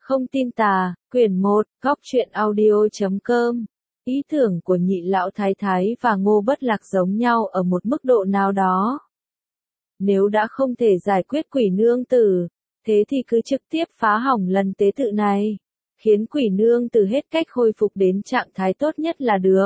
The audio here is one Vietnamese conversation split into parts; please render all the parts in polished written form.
Không tin tà, quyển 1, góc truyện audio.com. Ý tưởng của Nhị Lão Thái Thái và Ngô Bất Lạc giống nhau ở một mức độ nào đó. Nếu đã không thể giải quyết quỷ nương tử, thế thì cứ trực tiếp phá hỏng lần tế tự này, khiến quỷ nương tử hết cách khôi phục đến trạng thái tốt nhất là được.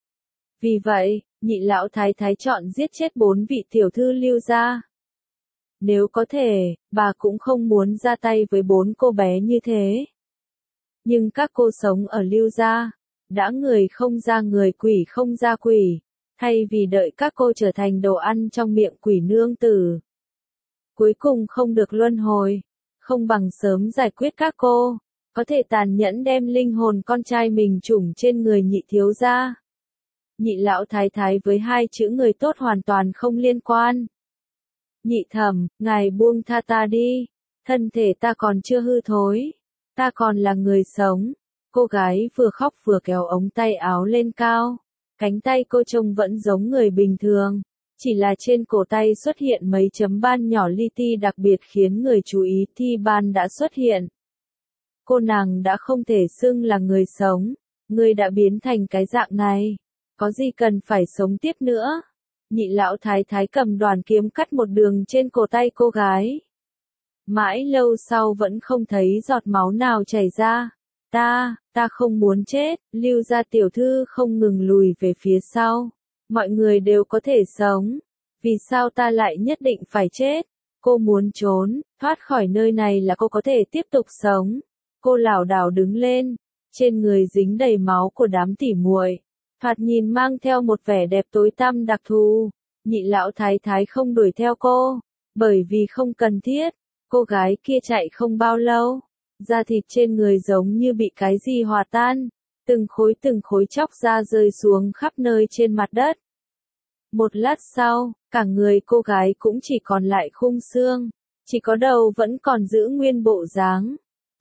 Vì vậy, Nhị Lão Thái Thái chọn giết chết 4 vị tiểu thư Lưu gia. Nếu có thể, bà cũng không muốn ra tay với 4 cô bé như thế. Nhưng các cô sống ở Lưu gia, đã người không ra người quỷ không ra quỷ, thay vì đợi các cô trở thành đồ ăn trong miệng quỷ nương tử. Cuối cùng không được luân hồi, không bằng sớm giải quyết các cô, có thể tàn nhẫn đem linh hồn con trai mình trùng trên người Nhị thiếu gia. Nhị Lão Thái Thái với 2 chữ người tốt hoàn toàn không liên quan. Nhị thẩm, ngài buông tha ta đi, thân thể ta còn chưa hư thối, ta còn là người sống. Cô gái vừa khóc vừa kéo ống tay áo lên cao, cánh tay cô trông vẫn giống người bình thường, chỉ là trên cổ tay xuất hiện mấy chấm ban nhỏ li ti đặc biệt khiến người chú ý thi ban đã xuất hiện. Cô nàng đã không thể xưng là người sống, người đã biến thành cái dạng này, có gì cần phải sống tiếp nữa. Nhị Lão Thái Thái cầm đoàn kiếm cắt một đường trên cổ tay cô gái. Mãi lâu sau vẫn không thấy giọt máu nào chảy ra. Ta không muốn chết, Lưu gia tiểu thư không ngừng lùi về phía sau. Mọi người đều có thể sống. Vì sao ta lại nhất định phải chết? Cô muốn trốn, thoát khỏi nơi này là cô có thể tiếp tục sống. Cô lảo đảo đứng lên, trên người dính đầy máu của đám tỉ muội, thoạt nhìn mang theo một vẻ đẹp tối tăm đặc thù. Nhị Lão Thái Thái không đuổi theo cô, bởi vì không cần thiết. Cô gái kia chạy không bao lâu, da thịt trên người giống như bị cái gì hòa tan, từng khối chóc da rơi xuống khắp nơi trên mặt đất. Một lát sau, cả người cô gái cũng chỉ còn lại khung xương, chỉ có đầu vẫn còn giữ nguyên bộ dáng.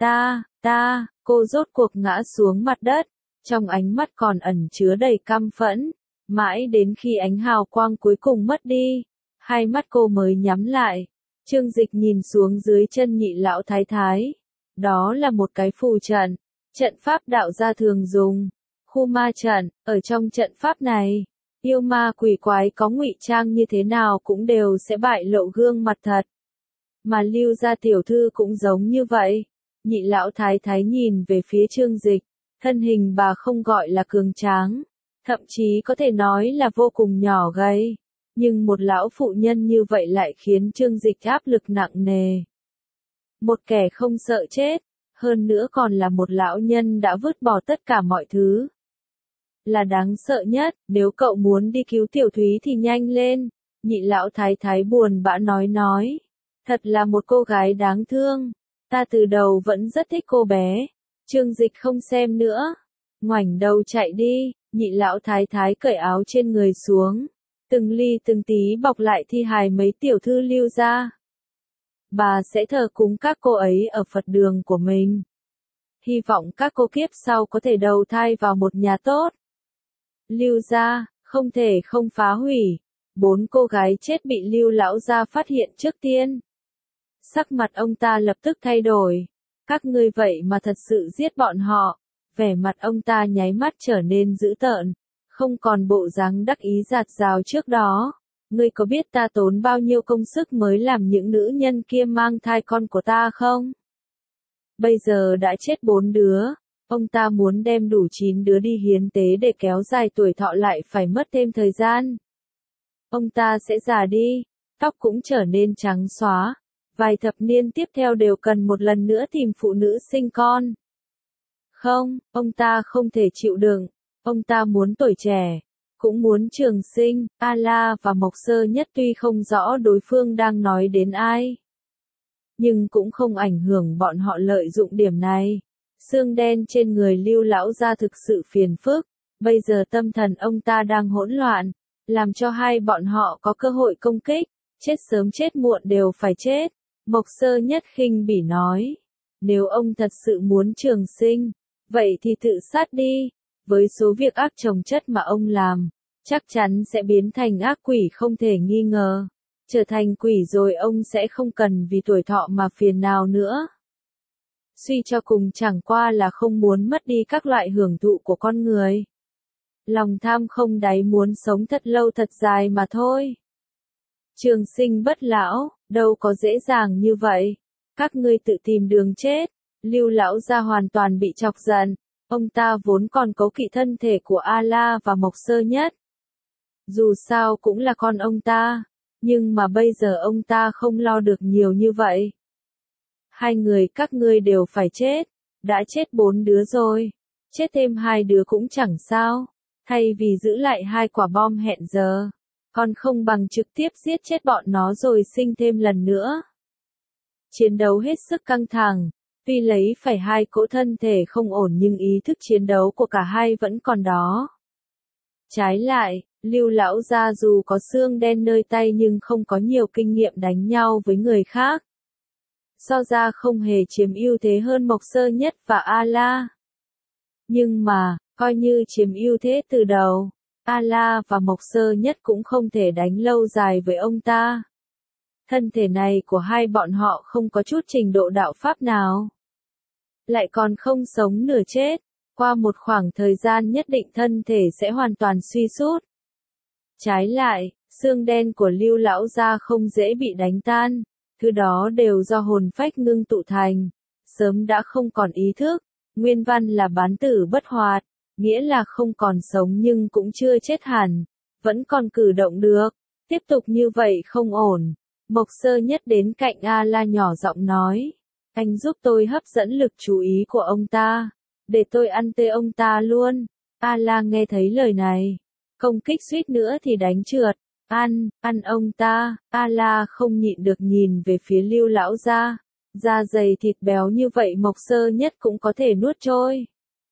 Cô rốt cuộc ngã xuống mặt đất, trong ánh mắt còn ẩn chứa đầy căm phẫn, mãi đến khi ánh hào quang cuối cùng mất đi, hai mắt cô mới nhắm lại. Trương Dịch nhìn xuống dưới chân Nhị Lão Thái Thái. Đó là một cái phù trận, trận pháp đạo gia thường dùng, khu ma trận. Ở trong trận pháp này, yêu ma quỷ quái có ngụy trang như thế nào cũng đều sẽ bại lộ gương mặt thật. Mà Lưu gia tiểu thư cũng giống như vậy. Nhị Lão Thái Thái nhìn về phía Trương Dịch, thân hình bà không gọi là cường tráng, thậm chí có thể nói là vô cùng nhỏ gầy. Nhưng một lão phụ nhân như vậy lại khiến Trương Dịch áp lực nặng nề. Một kẻ không sợ chết, hơn nữa còn là một lão nhân đã vứt bỏ tất cả mọi thứ. Là đáng sợ nhất, nếu cậu muốn đi cứu Tiểu Thúy thì nhanh lên. Nhị Lão Thái Thái buồn bã nói. Thật là một cô gái đáng thương, ta từ đầu vẫn rất thích cô bé. Trương Dịch không xem nữa, ngoảnh đầu chạy đi. Nhị Lão Thái Thái cởi áo trên người xuống, từng ly từng tí bọc lại thi hài mấy tiểu thư Lưu gia. Bà sẽ thờ cúng các cô ấy ở Phật đường của mình. Hy vọng các cô kiếp sau có thể đầu thai vào một nhà tốt. Lưu gia, không thể không phá hủy. 4 cô gái chết bị Lưu lão gia phát hiện trước tiên. Sắc mặt ông ta lập tức thay đổi. Các ngươi vậy mà thật sự giết bọn họ. Vẻ mặt ông ta nháy mắt trở nên dữ tợn, không còn bộ dáng đắc ý dạt dào trước đó. Ngươi có biết ta tốn bao nhiêu công sức mới làm những nữ nhân kia mang thai con của ta không? Bây giờ đã chết 4 đứa, ông ta muốn đem đủ 9 đứa đi hiến tế để kéo dài tuổi thọ lại phải mất thêm thời gian. Ông ta sẽ già đi, tóc cũng trở nên trắng xóa, vài thập niên tiếp theo đều cần một lần nữa tìm phụ nữ sinh con. Không, ông ta không thể chịu đựng, ông ta muốn tuổi trẻ, cũng muốn trường sinh. A-la và Mộc Sơ Nhất tuy không rõ đối phương đang nói đến ai, nhưng cũng không ảnh hưởng bọn họ lợi dụng điểm này. Xương đen trên người Lưu lão gia thực sự phiền phức, bây giờ tâm thần ông ta đang hỗn loạn, làm cho hai bọn họ có cơ hội công kích, chết sớm chết muộn đều phải chết. Mộc Sơ Nhất khinh bỉ nói, nếu ông thật sự muốn trường sinh, vậy thì tự sát đi. Với số việc ác chồng chất mà ông làm, chắc chắn sẽ biến thành ác quỷ không thể nghi ngờ. Trở thành quỷ rồi ông sẽ không cần vì tuổi thọ mà phiền nào nữa. Suy cho cùng chẳng qua là không muốn mất đi các loại hưởng thụ của con người. Lòng tham không đáy muốn sống thật lâu thật dài mà thôi. Trường sinh bất lão, đâu có dễ dàng như vậy. Các ngươi tự tìm đường chết. Lưu lão gia hoàn toàn bị chọc giận. Ông ta vốn còn cố kỵ thân thể của A-la và Mộc Sơ Nhất. Dù sao cũng là con ông ta. Nhưng mà bây giờ ông ta không lo được nhiều như vậy. Hai người các ngươi đều phải chết. Đã chết 4 đứa rồi. Chết thêm 2 đứa cũng chẳng sao. Thay vì giữ lại 2 quả bom hẹn giờ. Còn không bằng trực tiếp giết chết bọn nó rồi sinh thêm lần nữa. Chiến đấu hết sức căng thẳng. Tuy lấy phải 2 cỗ thân thể không ổn nhưng ý thức chiến đấu của cả hai vẫn còn đó. Trái lại, Lưu lão gia dù có xương đen nơi tay nhưng không có nhiều kinh nghiệm đánh nhau với người khác. So ra không hề chiếm ưu thế hơn Mộc Sơ Nhất và A-la. Nhưng mà, coi như chiếm ưu thế từ đầu, A-la và Mộc Sơ Nhất cũng không thể đánh lâu dài với ông ta. Thân thể này của hai bọn họ không có chút trình độ đạo pháp nào. Lại còn không sống nửa chết, qua một khoảng thời gian nhất định thân thể sẽ hoàn toàn suy sút. Trái lại, xương đen của Lưu lão gia không dễ bị đánh tan, thứ đó đều do hồn phách ngưng tụ thành, sớm đã không còn ý thức, nguyên văn là bán tử bất hoạt, nghĩa là không còn sống nhưng cũng chưa chết hẳn, vẫn còn cử động được, tiếp tục như vậy không ổn. Mộc Sơ Nhất đến cạnh A-la nhỏ giọng nói, anh giúp tôi hấp dẫn lực chú ý của ông ta, để tôi ăn tươi ông ta luôn. A-la nghe thấy lời này, công kích suýt nữa thì đánh trượt, ăn ông ta. A-la không nhịn được nhìn về phía Lưu lão gia, da dày thịt béo như vậy Mộc Sơ Nhất cũng có thể nuốt trôi.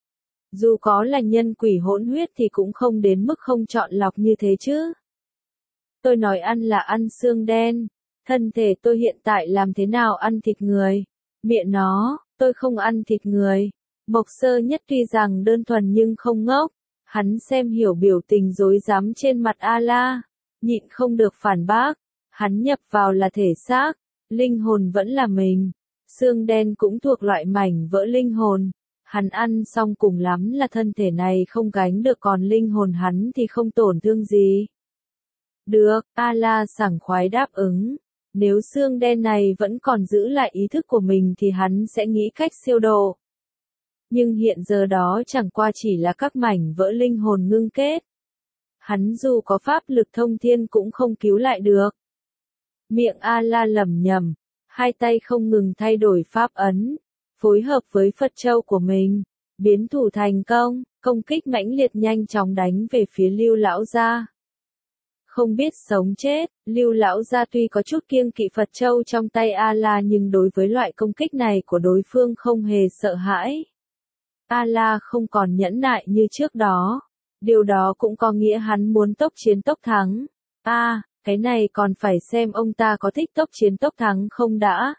Dù có là nhân quỷ hỗn huyết thì cũng không đến mức không chọn lọc như thế chứ. Tôi nói ăn là ăn xương đen, thân thể tôi hiện tại làm thế nào ăn thịt người? Miệng nó, tôi không ăn thịt người. Mộc Sơ Nhất tuy rằng đơn thuần nhưng không ngốc, hắn xem hiểu biểu tình rối rắm trên mặt A-la, nhịn không được phản bác, hắn nhập vào là thể xác, linh hồn vẫn là mình, xương đen cũng thuộc loại mảnh vỡ linh hồn, hắn ăn xong cùng lắm là thân thể này không gánh được còn linh hồn hắn thì không tổn thương gì. Được, A-la sảng khoái đáp ứng. Nếu xương đen này vẫn còn giữ lại ý thức của mình thì hắn sẽ nghĩ cách siêu độ. Nhưng hiện giờ đó chẳng qua chỉ là các mảnh vỡ linh hồn ngưng kết. Hắn dù có pháp lực thông thiên cũng không cứu lại được. Miệng A-la lẩm nhẩm, hai tay không ngừng thay đổi pháp ấn, phối hợp với Phật châu của mình, biến thủ thành công, công kích mãnh liệt nhanh chóng đánh về phía Lưu lão gia. Không biết sống chết, Lưu lão gia tuy có chút kiêng kỵ Phật châu trong tay A-la nhưng đối với loại công kích này của đối phương không hề sợ hãi. A-la không còn nhẫn nại như trước đó. Điều đó cũng có nghĩa hắn muốn tốc chiến tốc thắng. Cái này còn phải xem ông ta có thích tốc chiến tốc thắng không đã.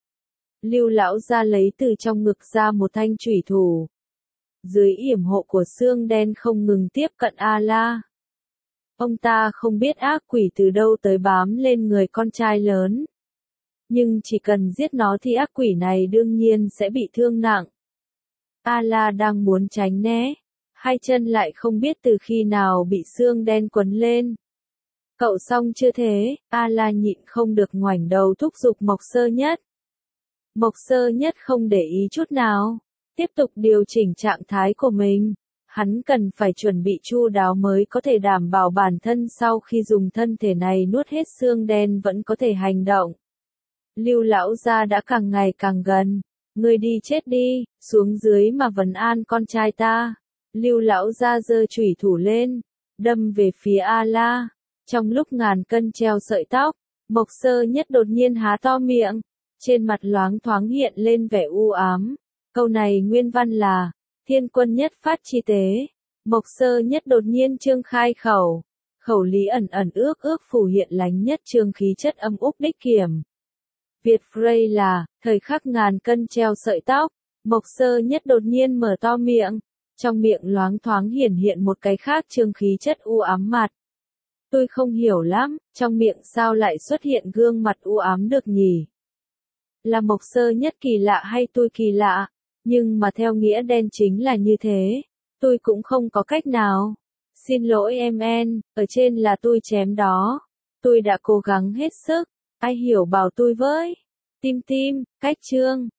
Lưu lão gia lấy từ trong ngực ra một thanh chủy thủ. Dưới yểm hộ của xương đen không ngừng tiếp cận A-la. Ông ta không biết ác quỷ từ đâu tới bám lên người con trai lớn. Nhưng chỉ cần giết nó thì ác quỷ này đương nhiên sẽ bị thương nặng. A-la đang muốn tránh né, hai chân lại không biết từ khi nào bị xương đen quấn lên. Cậu xong chưa thế? A-la nhịn không được ngoảnh đầu thúc giục Mộc Sơ Nhất. Mộc Sơ Nhất không để ý chút nào, tiếp tục điều chỉnh trạng thái của mình. Hắn cần phải chuẩn bị chu đáo mới có thể đảm bảo bản thân sau khi dùng thân thể này nuốt hết xương đen vẫn có thể hành động. Lưu lão gia đã càng ngày càng gần. Ngươi đi chết đi, xuống dưới mà vấn an con trai ta. Lưu lão gia giơ chủy thủ lên, đâm về phía A-la. Trong lúc ngàn cân treo sợi tóc, Mộc Sơ Nhất đột nhiên há to miệng, trên mặt loáng thoáng hiện lên vẻ u ám. Câu này nguyên văn là, thiên quân nhất phát chi tế. Mộc Sơ Nhất đột nhiên trương khai khẩu. Khẩu lý ẩn ẩn ước ước phủ hiện lánh nhất trương khí chất âm úc đích kiểm. Việt phrase là, thời khắc ngàn cân treo sợi tóc, Mộc Sơ Nhất đột nhiên mở to miệng, trong miệng loáng thoáng hiển hiện một cái khác trương khí chất u ám mặt. Tôi không hiểu lắm, trong miệng sao lại xuất hiện gương mặt u ám được nhỉ? Là Mộc Sơ Nhất kỳ lạ hay tôi kỳ lạ? Nhưng mà theo nghĩa đen chính là như thế. Tôi cũng không có cách nào. Xin lỗi em En, ở trên là tôi chém đó. Tôi đã cố gắng hết sức. Ai hiểu bảo tôi với. Tim tim, cách chương.